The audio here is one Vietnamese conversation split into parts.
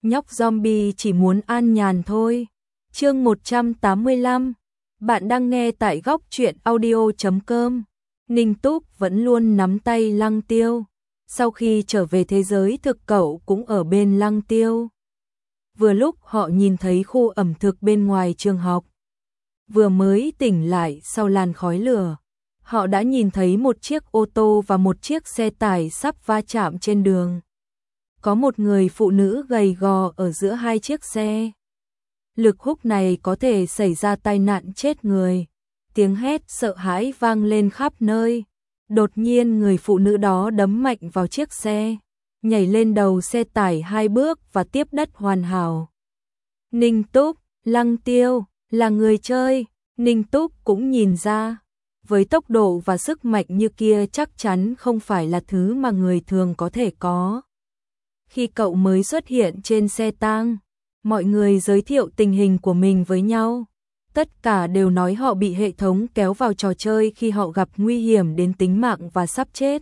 nhóc zombie chỉ muốn an nhàn thôi. Chương 185. Bạn đang nghe tại góc truyện audio.com. Ninh Túc vẫn luôn nắm tay Lăng Tiêu. Sau khi trở về thế giới thực cậu cũng ở bên Lăng Tiêu. Vừa lúc họ nhìn thấy khu ẩm thực bên ngoài trường học. Vừa mới tỉnh lại sau làn khói lửa, họ đã nhìn thấy một chiếc ô tô và một chiếc xe tải sắp va chạm trên đường. Có một người phụ nữ gầy gò ở giữa hai chiếc xe. Lực hút này có thể xảy ra tai nạn chết người. Tiếng hét sợ hãi vang lên khắp nơi. Đột nhiên người phụ nữ đó đấm mạnh vào chiếc xe, nhảy lên đầu xe tải 2 bước và tiếp đất hoàn hảo. Ninh Túc, Lăng Tiêu là người chơi, Ninh Túc cũng nhìn ra. Với tốc độ và sức mạnh như kia chắc chắn không phải là thứ mà người thường có thể có. Khi cậu mới xuất hiện trên xe tang, mọi người giới thiệu tình hình của mình với nhau. Tất cả đều nói họ bị hệ thống kéo vào trò chơi khi họ gặp nguy hiểm đến tính mạng và sắp chết.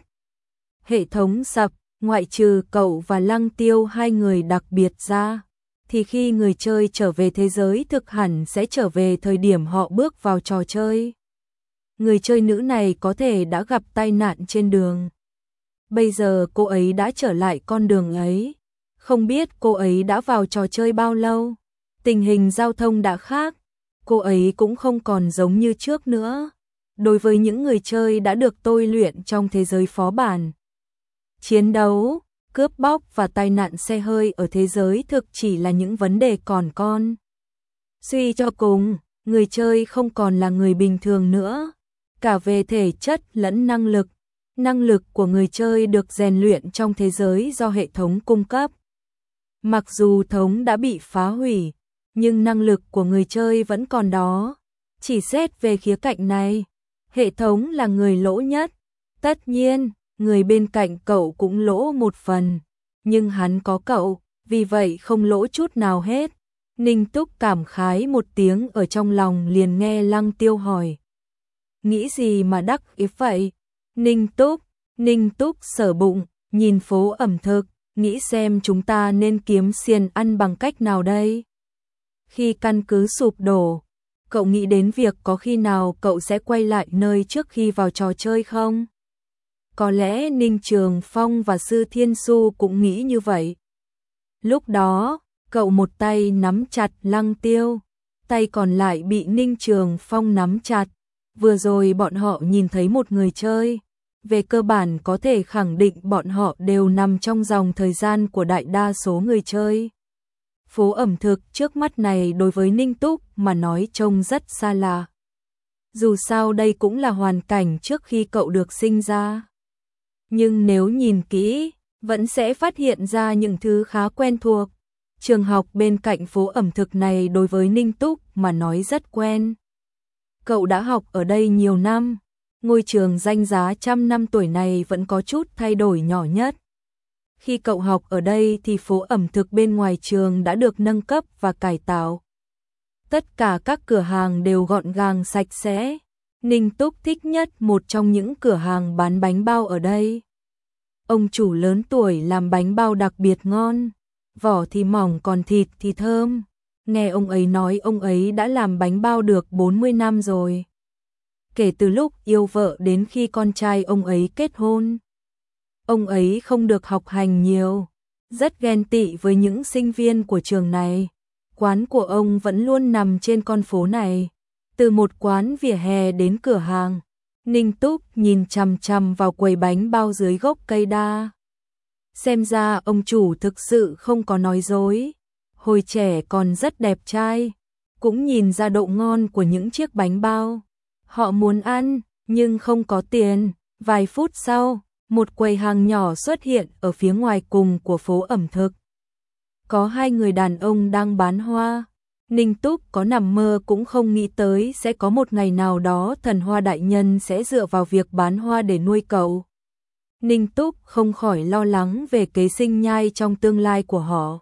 Hệ thống sập, ngoại trừ cậu và Lăng Tiêu hai người đặc biệt ra, thì khi người chơi trở về thế giới thực hẳn sẽ trở về thời điểm họ bước vào trò chơi. Người chơi nữ này có thể đã gặp tai nạn trên đường. Bây giờ cô ấy đã trở lại con đường ấy. Không biết cô ấy đã vào trò chơi bao lâu. Tình hình giao thông đã khác. Cô ấy cũng không còn giống như trước nữa. Đối với những người chơi đã được tôi luyện trong thế giới phó bản, chiến đấu, cướp bóc và tai nạn xe hơi ở thế giới thực chỉ là những vấn đề còn con. Suy cho cùng, người chơi không còn là người bình thường nữa. Cả về thể chất lẫn năng lực. Năng lực của người chơi được rèn luyện trong thế giới do hệ thống cung cấp. Mặc dù thống đã bị phá hủy, nhưng năng lực của người chơi vẫn còn đó. Chỉ xét về khía cạnh này, hệ thống là người lỗ nhất. Tất nhiên, người bên cạnh cậu cũng lỗ một phần, nhưng hắn có cậu, vì vậy không lỗ chút nào hết. Ninh Túc cảm khái một tiếng ở trong lòng liền nghe Lăng Tiêu hỏi. Nghĩ gì mà đắc ý vậy? Ninh Túc sở bụng, nhìn phố ẩm thực, nghĩ xem chúng ta nên kiếm xiên ăn bằng cách nào đây? Khi căn cứ sụp đổ, cậu nghĩ đến việc có khi nào cậu sẽ quay lại nơi trước khi vào trò chơi không? Có lẽ Ninh Trường Phong và Sư Thiên Su cũng nghĩ như vậy. Lúc đó, cậu một tay nắm chặt Lăng Tiêu, tay còn lại bị Ninh Trường Phong nắm chặt. Vừa rồi bọn họ nhìn thấy một người chơi. Về cơ bản có thể khẳng định bọn họ đều nằm trong dòng thời gian của đại đa số người chơi. Phố ẩm thực trước mắt này đối với Ninh Túc mà nói trông rất xa lạ. Dù sao đây cũng là hoàn cảnh trước khi cậu được sinh ra. Nhưng nếu nhìn kỹ, vẫn sẽ phát hiện ra những thứ khá quen thuộc. Trường học bên cạnh phố ẩm thực này đối với Ninh Túc mà nói rất quen. Cậu đã học ở đây nhiều năm. Ngôi trường danh giá trăm năm tuổi này vẫn có chút thay đổi nhỏ nhất. Khi cậu học ở đây thì phố ẩm thực bên ngoài trường đã được nâng cấp và cải tạo. Tất cả các cửa hàng đều gọn gàng sạch sẽ. Ninh Túc thích nhất một trong những cửa hàng bán bánh bao ở đây. Ông chủ lớn tuổi làm bánh bao đặc biệt ngon. Vỏ thì mỏng còn thịt thì thơm. Nghe ông ấy nói ông ấy đã làm bánh bao được 40 năm rồi. Kể từ lúc yêu vợ đến khi con trai ông ấy kết hôn. Ông ấy không được học hành nhiều, rất ghen tị với những sinh viên của trường này. Quán của ông vẫn luôn nằm trên con phố này, từ một quán vỉa hè đến cửa hàng. Ninh Túc nhìn chằm chằm vào quầy bánh bao dưới gốc cây đa. Xem ra ông chủ thực sự không có nói dối. Hồi trẻ còn rất đẹp trai, cũng nhìn ra độ ngon của những chiếc bánh bao. Họ muốn ăn, nhưng không có tiền. Vài phút sau, một quầy hàng nhỏ xuất hiện ở phía ngoài cùng của phố ẩm thực. Có 2 người đàn ông đang bán hoa. Ninh Túc có nằm mơ cũng không nghĩ tới sẽ có một ngày nào đó thần hoa đại nhân sẽ dựa vào việc bán hoa để nuôi cậu. Ninh Túc không khỏi lo lắng về kế sinh nhai trong tương lai của họ.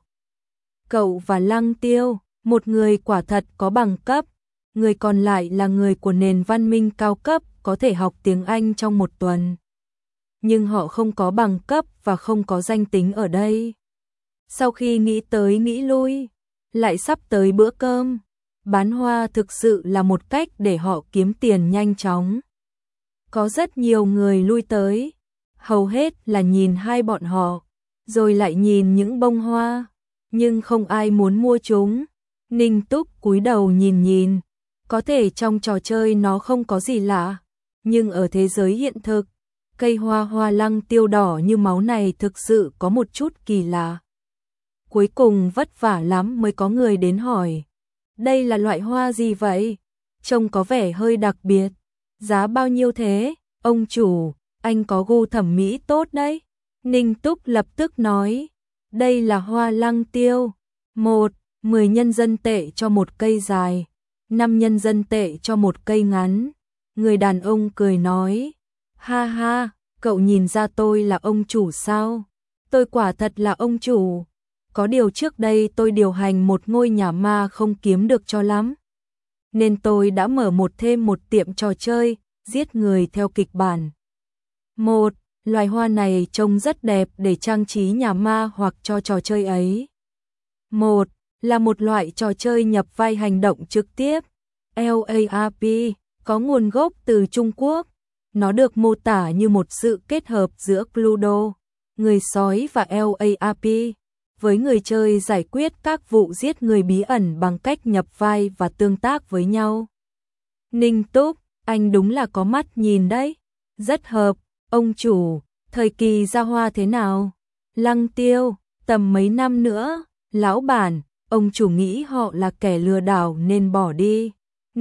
Cậu và Lăng Tiêu, một người quả thật có bằng cấp, người còn lại là người của nền văn minh cao cấp, có thể học tiếng Anh trong 1 tuần. Nhưng họ không có bằng cấp và không có danh tính ở đây. Sau khi nghĩ tới nghĩ lui, lại sắp tới bữa cơm, bán hoa thực sự là một cách để họ kiếm tiền nhanh chóng. Có rất nhiều người lui tới, hầu hết là nhìn hai bọn họ, rồi lại nhìn những bông hoa, nhưng không ai muốn mua chúng. Ninh Túc cúi đầu nhìn nhìn, có thể trong trò chơi nó không có gì lạ, nhưng ở thế giới hiện thực, cây hoa hoa lăng tiêu đỏ như máu này thực sự có một chút kỳ lạ. Cuối cùng vất vả lắm mới có người đến hỏi, đây là loại hoa gì vậy? Trông có vẻ hơi đặc biệt, giá bao nhiêu thế? Ông chủ, anh có gu thẩm mỹ tốt đấy. Ninh Túc lập tức nói, đây là hoa lăng tiêu, 10 nhân dân tệ cho một cây dài, 5 nhân dân tệ cho một cây ngắn. Người đàn ông cười nói, ha ha, cậu nhìn ra tôi là ông chủ sao? Tôi quả thật là ông chủ. Có điều trước đây tôi điều hành một ngôi nhà ma không kiếm được cho lắm, nên tôi đã mở thêm một tiệm trò chơi, giết người theo kịch bản. Loài hoa này trông rất đẹp để trang trí nhà ma hoặc cho trò chơi ấy. Là một loại trò chơi nhập vai hành động trực tiếp, LARP, có nguồn gốc từ Trung Quốc. Nó được mô tả như một sự kết hợp giữa Cluedo, người sói và LARP, với người chơi giải quyết các vụ giết người bí ẩn bằng cách nhập vai và tương tác với nhau. Ninh Túc, anh đúng là có mắt nhìn đấy. Rất hợp, ông chủ, thời kỳ ra hoa thế nào? Lăng tiêu, tầm mấy năm nữa, lão bản, ông chủ nghĩ họ là kẻ lừa đảo nên bỏ đi.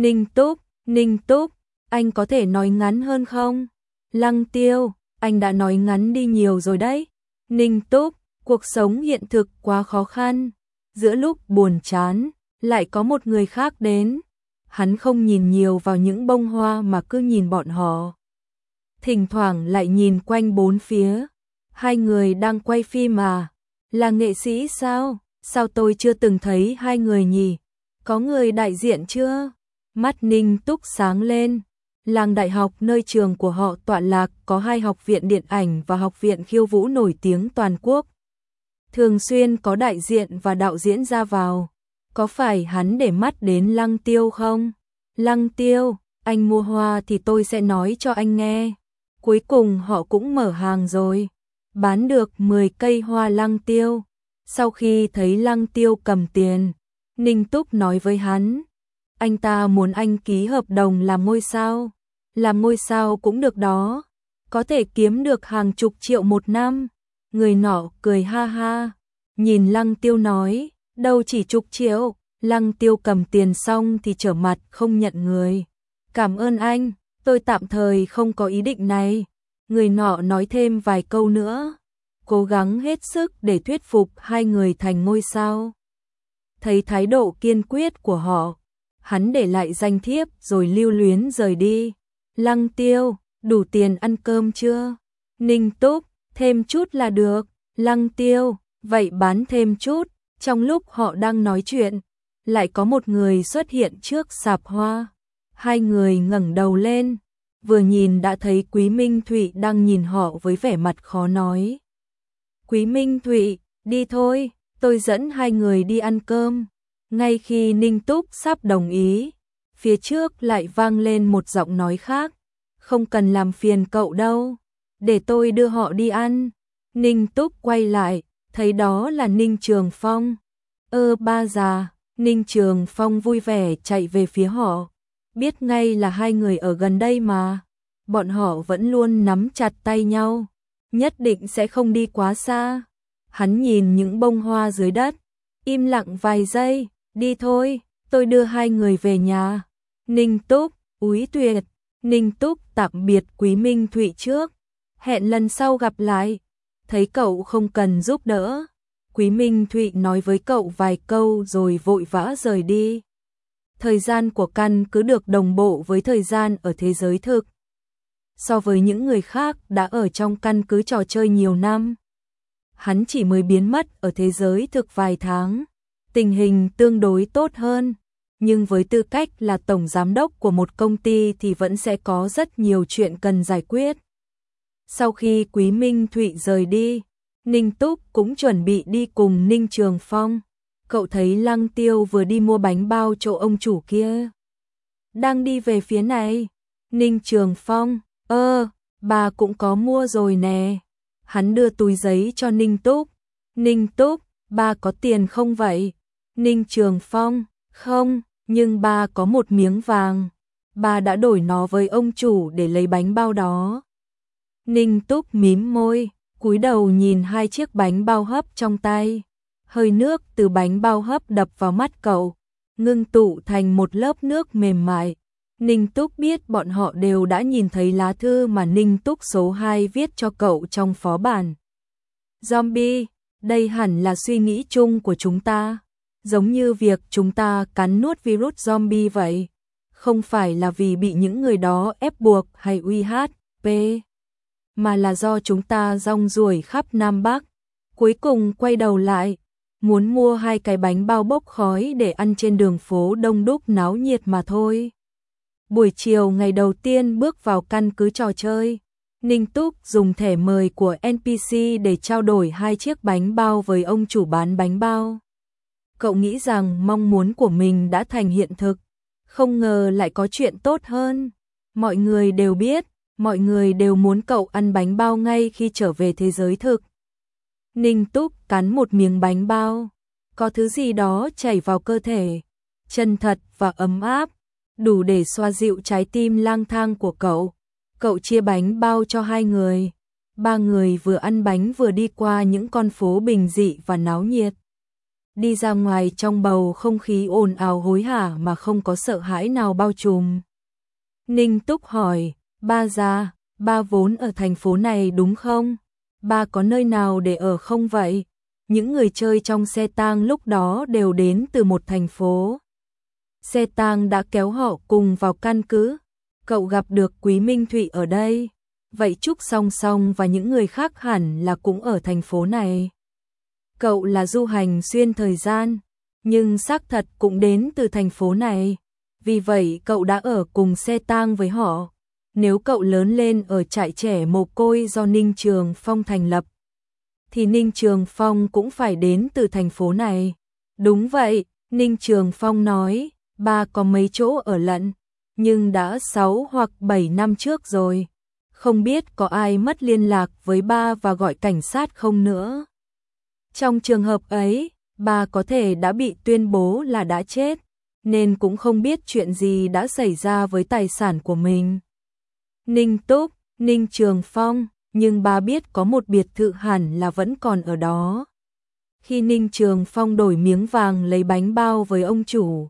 Ninh Túc, anh có thể nói ngắn hơn không? Lăng tiêu, anh đã nói ngắn đi nhiều rồi đấy. Ninh Túc, cuộc sống hiện thực quá khó khăn. Giữa lúc buồn chán, lại có một người khác đến. Hắn không nhìn nhiều vào những bông hoa mà cứ nhìn bọn họ. Thỉnh thoảng lại nhìn quanh bốn phía. Hai người đang quay phim à? Là nghệ sĩ sao? Sao tôi chưa từng thấy hai người nhỉ? Có người đại diện chưa? Mắt Ninh Túc sáng lên. Làng đại học nơi trường của họ tọa lạc có 2 học viện điện ảnh và học viện khiêu vũ nổi tiếng toàn quốc. Thường xuyên có đại diện và đạo diễn ra vào. Có phải hắn để mắt đến Lăng Tiêu không? Lăng Tiêu, anh mua hoa thì tôi sẽ nói cho anh nghe. Cuối cùng họ cũng mở hàng rồi. Bán được 10 cây hoa Lăng Tiêu. Sau khi thấy Lăng Tiêu cầm tiền, Ninh Túc nói với hắn, anh ta muốn anh ký hợp đồng làm ngôi sao. Làm ngôi sao cũng được đó, có thể kiếm được hàng chục triệu một năm. Người nọ cười ha ha, nhìn Lăng Tiêu nói, đâu chỉ chục triệu. Lăng Tiêu cầm tiền xong thì trở mặt không nhận người. Cảm ơn anh, tôi tạm thời không có ý định này. Người nọ nói thêm vài câu nữa, cố gắng hết sức để thuyết phục hai người thành ngôi sao. Thấy thái độ kiên quyết của họ, hắn để lại danh thiếp rồi lưu luyến rời đi. Lăng Tiêu, đủ tiền ăn cơm chưa? Ninh Túc, thêm chút là được. Lăng Tiêu, vậy bán thêm chút. Trong lúc họ đang nói chuyện, lại có một người xuất hiện trước sạp hoa. Hai người ngẩng đầu lên, vừa nhìn đã thấy Quý Minh Thụy đang nhìn họ với vẻ mặt khó nói. Quý Minh Thụy, đi thôi, tôi dẫn hai người đi ăn cơm. Ngay khi Ninh Túc sắp đồng ý, phía trước lại vang lên một giọng nói khác. Không cần làm phiền cậu đâu, để tôi đưa họ đi ăn. Ninh Túc quay lại, thấy đó là Ninh Trường Phong. Ba già, Ninh Trường Phong vui vẻ chạy về phía họ. Biết ngay là hai người ở gần đây mà. Bọn họ vẫn luôn nắm chặt tay nhau, nhất định sẽ không đi quá xa. Hắn nhìn những bông hoa dưới đất, im lặng vài giây, đi thôi, tôi đưa hai người về nhà. Ninh Túc, úi tuyệt. Ninh Túc tạm biệt Quý Minh Thụy trước, hẹn lần sau gặp lại. Thấy cậu không cần giúp đỡ, Quý Minh Thụy nói với cậu vài câu rồi vội vã rời đi. Thời gian của căn cứ được đồng bộ với thời gian ở thế giới thực. So với những người khác đã ở trong căn cứ trò chơi nhiều năm, hắn chỉ mới biến mất ở thế giới thực vài tháng. Tình hình tương đối tốt hơn, nhưng với tư cách là tổng giám đốc của một công ty thì vẫn sẽ có rất nhiều chuyện cần giải quyết. Sau khi Quý Minh Thụy rời đi, Ninh Túc cũng chuẩn bị đi cùng Ninh Trường Phong. Cậu thấy Lăng Tiêu vừa đi mua bánh bao chỗ ông chủ kia. Đang đi về phía này. Ninh Trường Phong, bà cũng có mua rồi nè. Hắn đưa túi giấy cho Ninh Túc. Ninh Túc, bà có tiền không vậy? Ninh Trường Phong, không, nhưng bà có một miếng vàng. Bà đã đổi nó với ông chủ để lấy bánh bao đó. Ninh Túc mím môi, cúi đầu nhìn hai chiếc bánh bao hấp trong tay. Hơi nước từ bánh bao hấp đập vào mắt cậu, ngưng tụ thành một lớp nước mềm mại. Ninh Túc biết bọn họ đều đã nhìn thấy lá thư mà Ninh Túc số 2 viết cho cậu trong phó bản. Zombie, đây hẳn là suy nghĩ chung của chúng ta, giống như việc chúng ta cắn nuốt virus zombie vậy. Không phải là vì bị những người đó ép buộc hay uy hiếp, mà là do chúng ta rong ruổi khắp Nam Bắc. Cuối cùng quay đầu lại, muốn mua hai cái bánh bao bốc khói để ăn trên đường phố đông đúc náo nhiệt mà thôi. Buổi chiều ngày đầu tiên bước vào căn cứ trò chơi, Ninh Túc dùng thẻ mời của NPC để trao đổi hai chiếc bánh bao với ông chủ bán bánh bao. Cậu nghĩ rằng mong muốn của mình đã thành hiện thực, không ngờ lại có chuyện tốt hơn. Mọi người đều biết, mọi người đều muốn cậu ăn bánh bao ngay khi trở về thế giới thực. Ninh Túc cắn một miếng bánh bao, có thứ gì đó chảy vào cơ thể, chân thật và ấm áp, đủ để xoa dịu trái tim lang thang của cậu. Cậu chia bánh bao cho hai người. Ba người vừa ăn bánh vừa đi qua những con phố bình dị và náo nhiệt. Đi ra ngoài trong bầu không khí ồn ào hối hả mà không có sợ hãi nào bao trùm. Ninh Túc hỏi, ba già, ba vốn ở thành phố này đúng không? Ba có nơi nào để ở không vậy? Những người chơi trong xe tang lúc đó đều đến từ một thành phố. Xe tang đã kéo họ cùng vào căn cứ. Cậu gặp được Quý Minh Thụy ở đây. Vậy Trúc Song Song và những người khác hẳn là cũng ở thành phố này. Cậu là du hành xuyên thời gian, nhưng xác thật cũng đến từ thành phố này. Vì vậy cậu đã ở cùng xe tang với họ. Nếu cậu lớn lên ở trại trẻ mồ côi do Ninh Trường Phong thành lập, thì Ninh Trường Phong cũng phải đến từ thành phố này. Đúng vậy, Ninh Trường Phong nói, ba có mấy chỗ ở lận, nhưng đã 6 hoặc 7 năm trước rồi. Không biết có ai mất liên lạc với ba và gọi cảnh sát không nữa. Trong trường hợp ấy, ba có thể đã bị tuyên bố là đã chết, nên cũng không biết chuyện gì đã xảy ra với tài sản của mình. Ninh Túc, Ninh Trường Phong, nhưng ba biết có một biệt thự hẳn là vẫn còn ở đó. Khi Ninh Trường Phong đổi miếng vàng lấy bánh bao với ông chủ,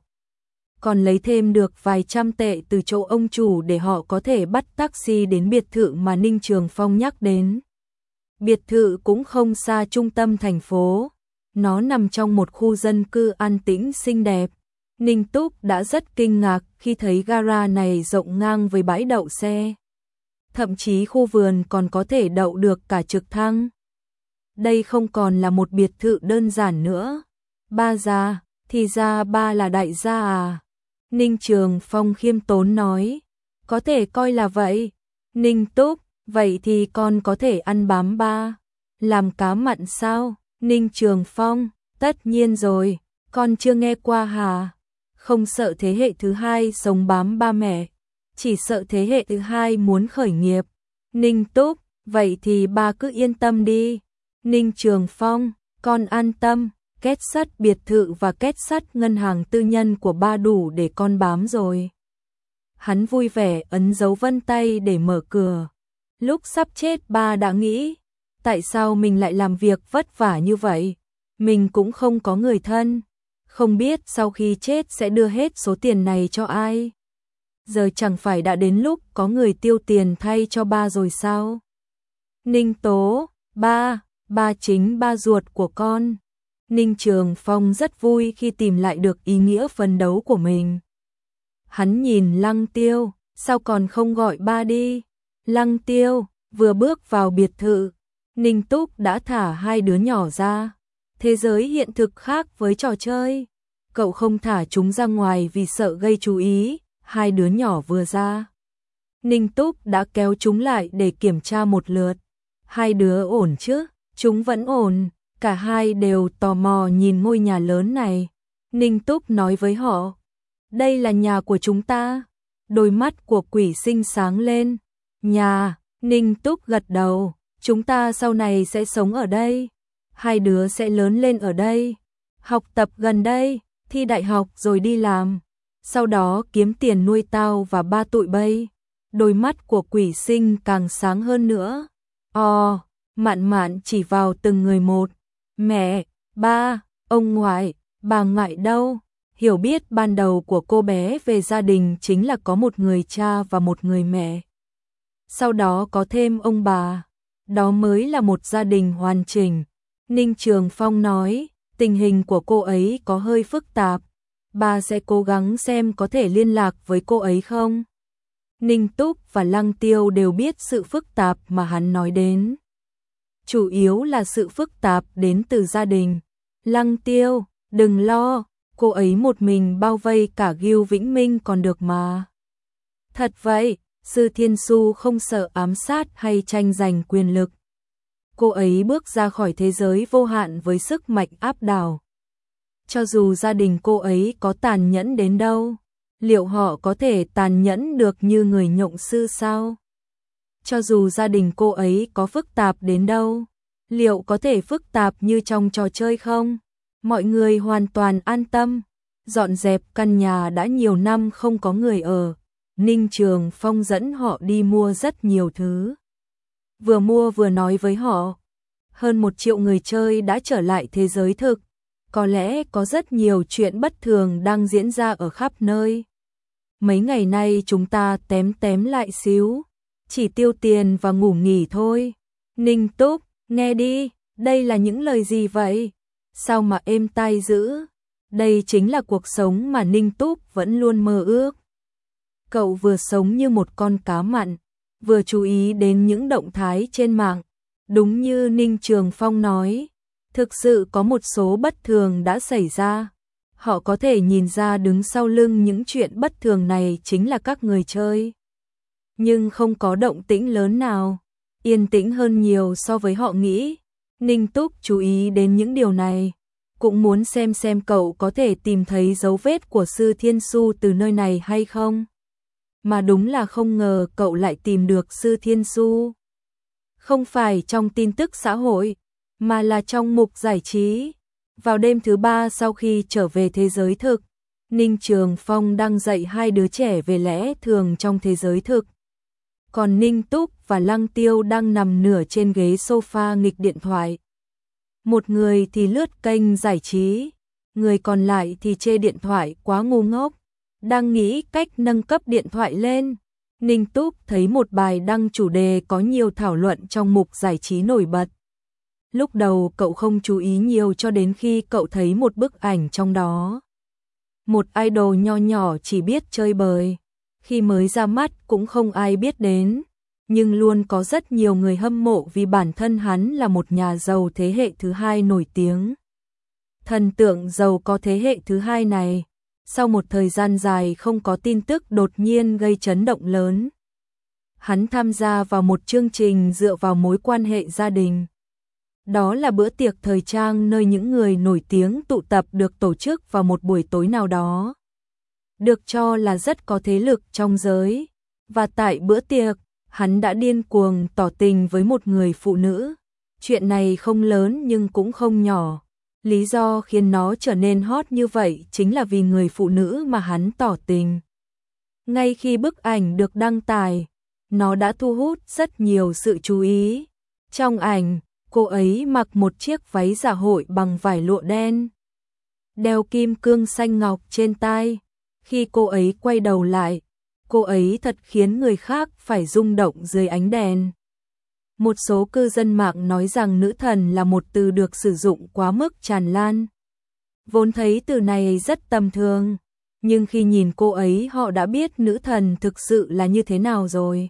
còn lấy thêm được vài trăm tệ từ chỗ ông chủ để họ có thể bắt taxi đến biệt thự mà Ninh Trường Phong nhắc đến. Biệt thự cũng không xa trung tâm thành phố, nó nằm trong một khu dân cư an tĩnh xinh đẹp. Ninh Túc đã rất kinh ngạc khi thấy gara này rộng ngang với bãi đậu xe. Thậm chí khu vườn còn có thể đậu được cả trực thăng. Đây không còn là một biệt thự đơn giản nữa. Ba già, thì ra ba là đại gia à? Ninh Trường Phong khiêm tốn nói. Có thể coi là vậy. Ninh Túc, vậy thì con có thể ăn bám ba. Làm cá mặn sao? Ninh Trường Phong, tất nhiên rồi, con chưa nghe qua hả? Không sợ thế hệ thứ hai sống bám ba mẹ, chỉ sợ thế hệ thứ hai muốn khởi nghiệp. Ninh Túc, vậy thì ba cứ yên tâm đi. Ninh Trường Phong, con an tâm, két sắt biệt thự và két sắt ngân hàng tư nhân của ba đủ để con bám rồi. Hắn vui vẻ ấn dấu vân tay để mở cửa. Lúc sắp chết ba đã nghĩ, tại sao mình lại làm việc vất vả như vậy? Mình cũng không có người thân, không biết sau khi chết sẽ đưa hết số tiền này cho ai. Giờ chẳng phải đã đến lúc có người tiêu tiền thay cho ba rồi sao? Ninh Tố, ba chính ba ruột của con. Ninh Trường Phong rất vui khi tìm lại được ý nghĩa phấn đấu của mình. Hắn nhìn Lăng Tiêu, sao còn không gọi ba đi? Lăng Tiêu, vừa bước vào biệt thự, Ninh Túc đã thả hai đứa nhỏ ra. Thế giới hiện thực khác với trò chơi. Cậu không thả chúng ra ngoài vì sợ gây chú ý. Hai đứa nhỏ vừa ra, Ninh Túc đã kéo chúng lại để kiểm tra một lượt. Hai đứa ổn chứ? Chúng vẫn ổn, cả hai đều tò mò nhìn ngôi nhà lớn này. Ninh Túc nói với họ, đây là nhà của chúng ta. Đôi mắt của Quỷ Sinh sáng lên. Nhà, Ninh Túc gật đầu, chúng ta sau này sẽ sống ở đây. Hai đứa sẽ lớn lên ở đây, học tập gần đây, thi đại học rồi đi làm. Sau đó kiếm tiền nuôi tao và ba tụi bay. Đôi mắt của Quỷ Sinh càng sáng hơn nữa. Mạn Mạn chỉ vào từng người một. Mẹ, ba, ông ngoại, bà ngoại đâu? Hiểu biết ban đầu của cô bé về gia đình chính là có một người cha và một người mẹ. Sau đó có thêm ông bà. Đó mới là một gia đình hoàn chỉnh. Ninh Trường Phong nói, tình hình của cô ấy có hơi phức tạp. Bà sẽ cố gắng xem có thể liên lạc với cô ấy không? Ninh Túc và Lăng Tiêu đều biết sự phức tạp mà hắn nói đến. Chủ yếu là sự phức tạp đến từ gia đình. Lăng Tiêu, đừng lo, cô ấy một mình bao vây cả Gưu Vĩnh Minh còn được mà. Thật vậy, Sư Thiên Su không sợ ám sát hay tranh giành quyền lực. Cô ấy bước ra khỏi thế giới vô hạn với sức mạnh áp đảo. Cho dù gia đình cô ấy có tàn nhẫn đến đâu, liệu họ có thể tàn nhẫn được như người nhộng sư sao? Cho dù gia đình cô ấy có phức tạp đến đâu, liệu có thể phức tạp như trong trò chơi không? Mọi người hoàn toàn an tâm, dọn dẹp căn nhà đã nhiều năm không có người ở. Ninh Trường Phong dẫn họ đi mua rất nhiều thứ. Vừa mua vừa nói với họ, hơn 1 triệu người chơi đã trở lại thế giới thực. Có lẽ có rất nhiều chuyện bất thường đang diễn ra ở khắp nơi. Mấy ngày nay chúng ta tém lại xíu, chỉ tiêu tiền và ngủ nghỉ thôi. Ninh Túc, nghe đi, đây là những lời gì vậy? Sao mà êm tai dữ? Đây chính là cuộc sống mà Ninh Túc vẫn luôn mơ ước. Cậu vừa sống như một con cá mặn, vừa chú ý đến những động thái trên mạng. Đúng như Ninh Trường Phong nói, thực sự có một số bất thường đã xảy ra. Họ có thể nhìn ra đứng sau lưng những chuyện bất thường này chính là các người chơi. Nhưng không có động tĩnh lớn nào, yên tĩnh hơn nhiều so với họ nghĩ. Ninh Túc chú ý đến những điều này, cũng muốn xem cậu có thể tìm thấy dấu vết của Sư Thiên Su từ nơi này hay không. Mà đúng là không ngờ cậu lại tìm được Sư Thiên Su. Không phải trong tin tức xã hội, mà là trong mục giải trí. Vào đêm thứ 3 sau khi trở về thế giới thực, Ninh Trường Phong đang dạy hai đứa trẻ về lẽ thường trong thế giới thực. Còn Ninh Túc và Lăng Tiêu đang nằm nửa trên ghế sofa nghịch điện thoại. Một người thì lướt kênh giải trí, người còn lại thì chê điện thoại quá ngu ngốc, đang nghĩ cách nâng cấp điện thoại lên. Ninh Túc thấy một bài đăng chủ đề có nhiều thảo luận trong mục giải trí nổi bật. Lúc đầu cậu không chú ý nhiều cho đến khi cậu thấy một bức ảnh trong đó. Một idol nho nhỏ chỉ biết chơi bời, khi mới ra mắt cũng không ai biết đến, nhưng luôn có rất nhiều người hâm mộ vì bản thân hắn là một nhà giàu thế hệ thứ hai nổi tiếng. Thần tượng giàu có thế hệ thứ hai này, sau một thời gian dài không có tin tức đột nhiên gây chấn động lớn. Hắn tham gia vào một chương trình dựa vào mối quan hệ gia đình. Đó là bữa tiệc thời trang nơi những người nổi tiếng tụ tập được tổ chức vào một buổi tối nào đó. Được cho là rất có thế lực trong giới. Và tại bữa tiệc, hắn đã điên cuồng tỏ tình với một người phụ nữ. Chuyện này không lớn nhưng cũng không nhỏ. Lý do khiến nó trở nên hot như vậy chính là vì người phụ nữ mà hắn tỏ tình. Ngay khi bức ảnh được đăng tải, nó đã thu hút rất nhiều sự chú ý. Trong ảnh, cô ấy mặc một chiếc váy dạ hội bằng vải lụa đen, đeo kim cương xanh ngọc trên tai. Khi cô ấy quay đầu lại, cô ấy thật khiến người khác phải rung động dưới ánh đèn. Một số cư dân mạng nói rằng nữ thần là một từ được sử dụng quá mức tràn lan. Vốn thấy từ này rất tầm thường, nhưng khi nhìn cô ấy họ đã biết nữ thần thực sự là như thế nào rồi.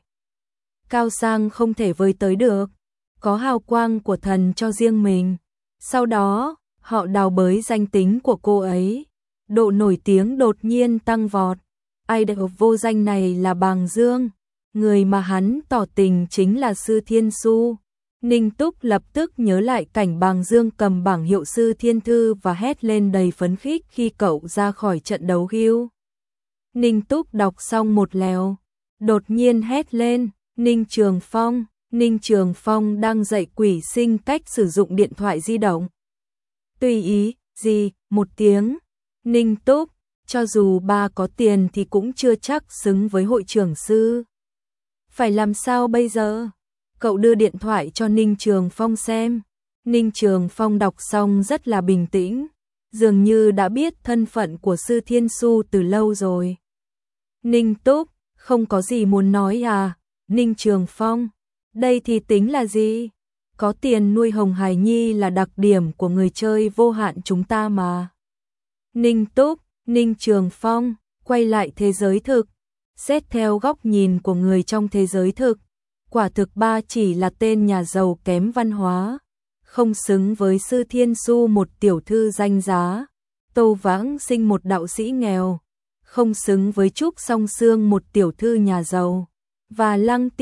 Cao sang không thể với tới được, có hào quang của thần cho riêng mình. Sau đó, họ đào bới danh tính của cô ấy. Độ nổi tiếng đột nhiên tăng vọt. Idol vô danh này là Bàng Dương. Người mà hắn tỏ tình chính là Sư Thiên Su. Ninh Túc lập tức nhớ lại cảnh Bàng Dương cầm bảng hiệu sư thiên thư và hét lên đầy phấn khích khi cậu ra khỏi trận đấu ghiêu. Ninh Túc đọc xong một lèo, đột nhiên hét lên, Ninh Trường Phong. Ninh Trường Phong đang dạy Quỷ Sinh cách sử dụng điện thoại di động. Tùy ý, gì, một tiếng. Ninh Túc, cho dù ba có tiền thì cũng chưa chắc xứng với hội trưởng sư. Phải làm sao bây giờ? Cậu đưa điện thoại cho Ninh Trường Phong xem. Ninh Trường Phong đọc xong rất là bình tĩnh, dường như đã biết thân phận của sư Thiên Su từ lâu rồi. Ninh Túc, không có gì muốn nói à? Ninh Trường Phong, đây thì tính là gì? Có tiền nuôi Hồng Hải Nhi là đặc điểm của người chơi vô hạn chúng ta mà. Ninh Túc, Ninh Trường Phong, quay lại thế giới thực. Xét theo góc nhìn của người trong thế giới thực, quả thực ba chỉ là tên nhà giàu kém văn hóa, không xứng với sư Thiên Su một tiểu thư danh giá. Tô Vãng Sinh một đạo sĩ nghèo, không xứng với Trúc Song Sương một tiểu thư nhà giàu. Và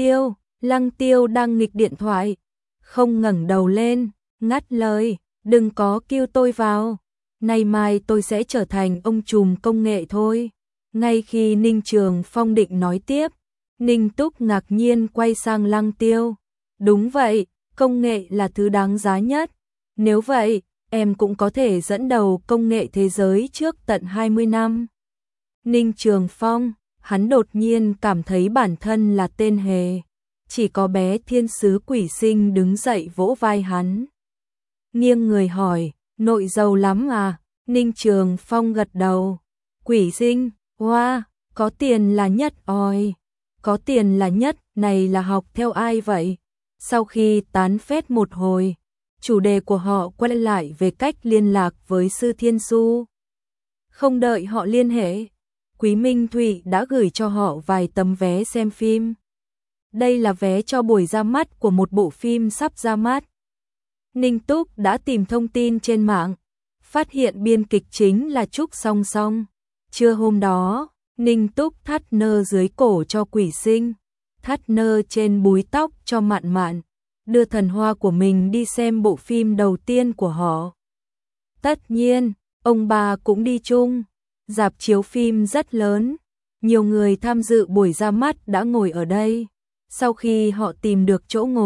Lăng Tiêu đang nghịch điện thoại, không ngẩng đầu lên, ngắt lời, đừng có kêu tôi vào. Nay mai tôi sẽ trở thành ông trùm công nghệ thôi. Ngay khi Ninh Trường Phong định nói tiếp, Ninh Túc ngạc nhiên quay sang Lăng Tiêu. Đúng vậy, công nghệ là thứ đáng giá nhất. Nếu vậy, em cũng có thể dẫn đầu công nghệ thế giới trước tận 20 năm. Ninh Trường Phong, hắn đột nhiên cảm thấy bản thân là tên hề. Chỉ có bé thiên sứ Quỷ Sinh đứng dậy vỗ vai hắn. Nghiêng người hỏi, nội giàu lắm à? Ninh Trường Phong gật đầu. Quỷ Sinh, hoa, có tiền là nhất oi. Có tiền là nhất, này là học theo ai vậy? Sau khi tán phét một hồi, chủ đề của họ quay lại về cách liên lạc với sư Thiên Su. Không đợi họ liên hệ, Quý Minh Thụy đã gửi cho họ vài tấm vé xem phim. Đây là vé cho buổi ra mắt của một bộ phim sắp ra mắt. Ninh Túc đã tìm thông tin trên mạng, phát hiện biên kịch chính là Trúc Song Song. Trưa hôm đó, Ninh Túc thắt nơ dưới cổ cho Quỷ Sinh, thắt nơ trên búi tóc cho Mạn Mạn, đưa thần hoa của mình đi xem bộ phim đầu tiên của họ. Tất nhiên, ông bà cũng đi chung. Rạp chiếu phim rất lớn, nhiều người tham dự buổi ra mắt đã ngồi ở đây. Sau khi họ tìm được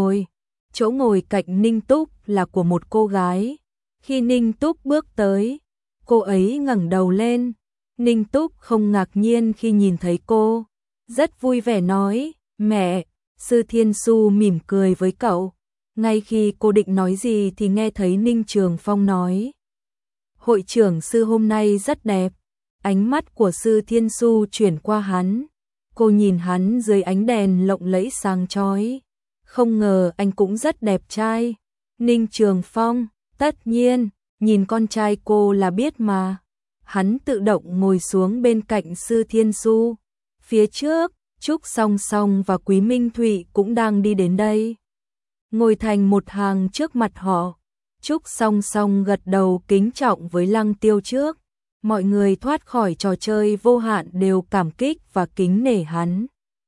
chỗ ngồi cạnh Ninh Túc là của một cô gái. Khi Ninh Túc bước tới, cô ấy ngẩng đầu lên. Ninh Túc không ngạc nhiên khi nhìn thấy cô, rất vui vẻ nói, mẹ. Sư Thiên Su mỉm cười với cậu. Ngay khi cô định nói gì thì nghe thấy Ninh Trường Phong nói, hội trưởng sư hôm nay rất đẹp. Ánh mắt của sư Thiên Su chuyển qua hắn. Cô nhìn hắn dưới ánh đèn lộng lẫy sáng chói. Không ngờ anh cũng rất đẹp trai. Ninh Trường Phong, tất nhiên, nhìn con trai cô là biết mà. Hắn tự động ngồi xuống bên cạnh sư Thiên Su. Phía trước, Trúc Song Song và Quý Minh Thụy cũng đang đi đến đây. Ngồi thành một hàng trước mặt họ. Trúc Song Song gật đầu kính trọng với Lăng Tiêu trước. Mọi người thoát khỏi trò chơi vô hạn đều cảm kích và kính nể hắn.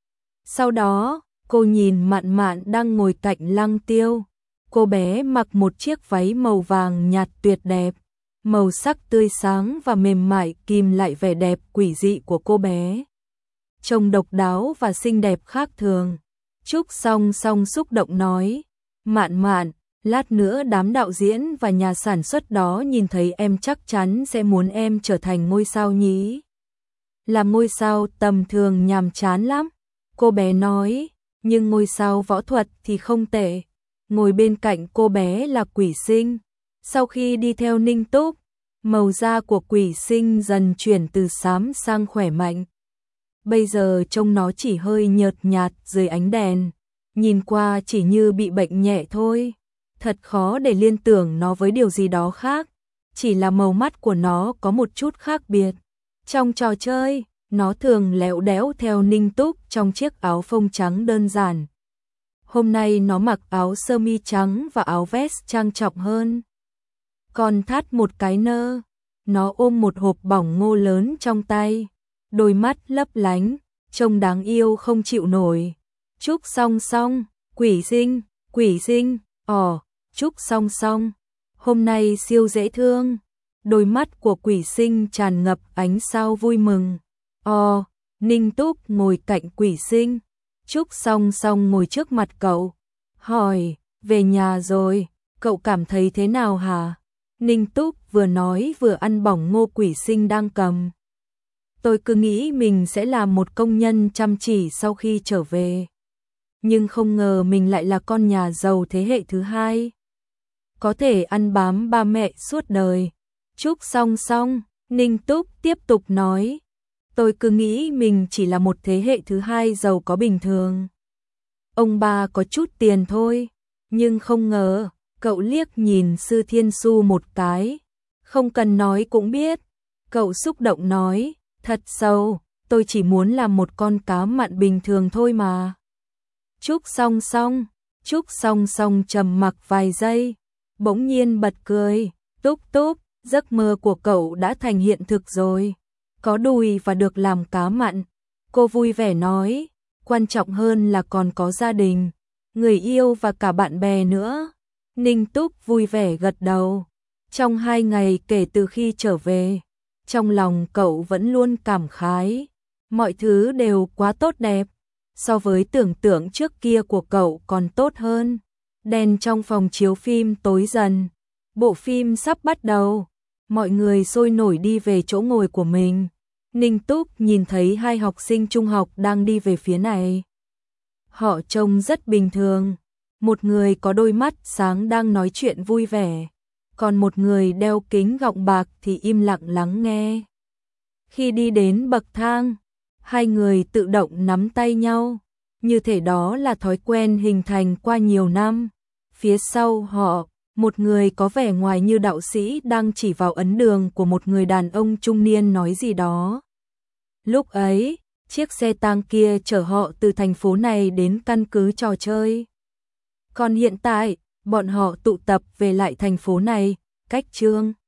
Sau đó, cô nhìn Mạn Mạn đang ngồi cạnh Lăng Tiêu. Cô bé mặc một chiếc váy màu vàng nhạt tuyệt đẹp. Màu sắc tươi sáng và mềm mại kìm lại vẻ đẹp quỷ dị của cô bé. Trông độc đáo và xinh đẹp khác thường. Trúc Song Song xúc động nói, Mạn Mạn, lát nữa đám đạo diễn và nhà sản xuất đó nhìn thấy em chắc chắn sẽ muốn em trở thành ngôi sao nhí. Làm ngôi sao tầm thường nhàm chán lắm, cô bé nói, nhưng ngôi sao võ thuật thì không tệ. Ngồi bên cạnh cô bé là Quỷ Sinh. Sau khi đi theo Ninh Túc, màu da của Quỷ Sinh dần chuyển từ xám sang khỏe mạnh. Bây giờ trông nó chỉ hơi nhợt nhạt dưới ánh đèn, nhìn qua chỉ như bị bệnh nhẹ thôi. Thật khó để liên tưởng nó với điều gì đó khác, chỉ là màu mắt của nó có một chút khác biệt. Trong trò chơi, nó thường lẽo đẽo theo Ninh Túc trong chiếc áo phông trắng đơn giản. Hôm nay nó mặc áo sơ mi trắng và áo vest trang trọng hơn. Còn thắt một cái nơ, nó ôm một hộp bỏng ngô lớn trong tay, đôi mắt lấp lánh, trông đáng yêu không chịu nổi. Trúc Song Song, Quỷ Sinh, Trúc Song Song, hôm nay siêu dễ thương. Đôi mắt của Quỷ Sinh tràn ngập ánh sao vui mừng. Ninh Túc ngồi cạnh Quỷ Sinh, Trúc Song Song ngồi trước mặt cậu, hỏi, về nhà rồi, cậu cảm thấy thế nào hả? Ninh Túc vừa nói vừa ăn bỏng ngô Quỷ Sinh đang cầm. Tôi cứ nghĩ mình sẽ là một công nhân chăm chỉ sau khi trở về, nhưng không ngờ mình lại là con nhà giàu thế hệ thứ hai, có thể ăn bám ba mẹ suốt đời. Trúc Song Song, Ninh Túc tiếp tục nói, tôi cứ nghĩ mình chỉ là một thế hệ thứ hai giàu có bình thường. Ông ba có chút tiền thôi, nhưng không ngờ, cậu liếc nhìn Sư Thiên Su một cái, không cần nói cũng biết. Cậu xúc động nói, thật sâu, tôi chỉ muốn làm một con cá mặn bình thường thôi mà. Trúc Song Song trầm mặc vài giây, bỗng nhiên bật cười, Túc Túc, giấc mơ của cậu đã thành hiện thực rồi, có đùi và được làm cá mặn. Cô vui vẻ nói, quan trọng hơn là còn có gia đình, người yêu và cả bạn bè nữa. Ninh Túc vui vẻ gật đầu. Trong 2 ngày kể từ khi trở về, trong lòng cậu vẫn luôn cảm khái, mọi thứ đều quá tốt đẹp, so với tưởng tượng trước kia của cậu còn tốt hơn. Đèn trong phòng chiếu phim tối dần, bộ phim sắp bắt đầu, mọi người sôi nổi đi về chỗ ngồi của mình. Ninh Túc nhìn thấy 2 học sinh trung học đang đi về phía này. Họ trông rất bình thường, một người có đôi mắt sáng đang nói chuyện vui vẻ, còn một người đeo kính gọng bạc thì im lặng lắng nghe. Khi đi đến bậc thang, 2 người tự động nắm tay nhau, như thể đó là thói quen hình thành qua nhiều năm. Phía sau họ, một người có vẻ ngoài như đạo sĩ đang chỉ vào ấn đường của một người đàn ông trung niên nói gì đó. Lúc ấy, chiếc xe tang kia chở họ từ thành phố này đến căn cứ trò chơi. Còn hiện tại, bọn họ tụ tập về lại thành phố này, cách Trương